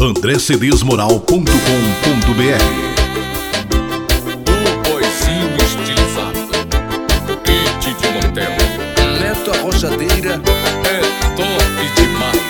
andrecedesmoral.com.br. O boizinho estilizado, Kit de motel, Neto Arrojadeira, é top demais.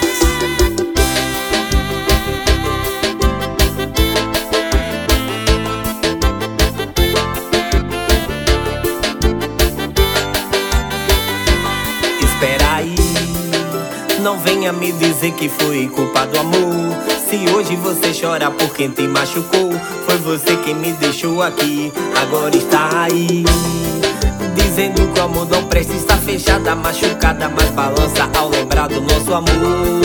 Espera aí, não venha me dizer que foi culpa do amor. Se hoje você chora por quem te machucou, foi você quem me deixou aqui, agora está aí, dizendo que o amor não presta, está fechada, machucada, mas balança ao lembrar do nosso amor,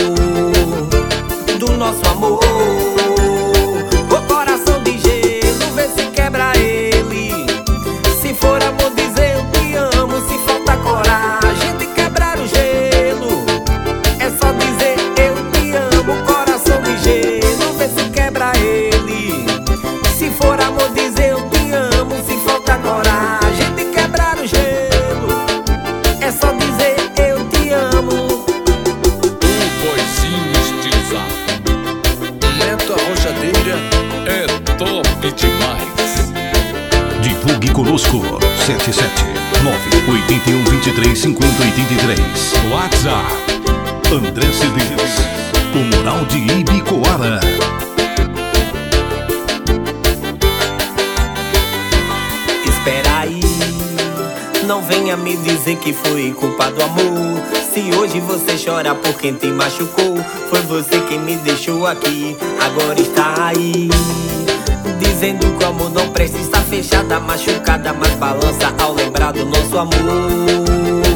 do nosso amor. O coração de gelo, vê se quebra ele. Se for amor, dizer eu te amo. Se falta coragem de quebrar o gelo, é só dizer eu te amo. Coração de gelo, vê se quebra ele. Se for amor, dizer eu te amo. Se falta coragem de quebrar o gelo, é só dizer eu te amo. O boizinho estilizado, Neto Arrojadeira, é top demais. Divulgue conosco 77981235083. WhatsApp André Cedês, o Moral de Ibicoara. Espera aí, não venha me dizer que foi culpa do amor. Se hoje você chora por quem te machucou, foi você quem me deixou aqui, agora está aí, dizendo que o amor não presta, está fechada, machucada, mas balança ao lembrar do nosso amor,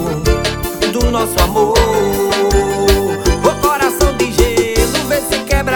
do nosso amor. O coração de gelo, vê se quebra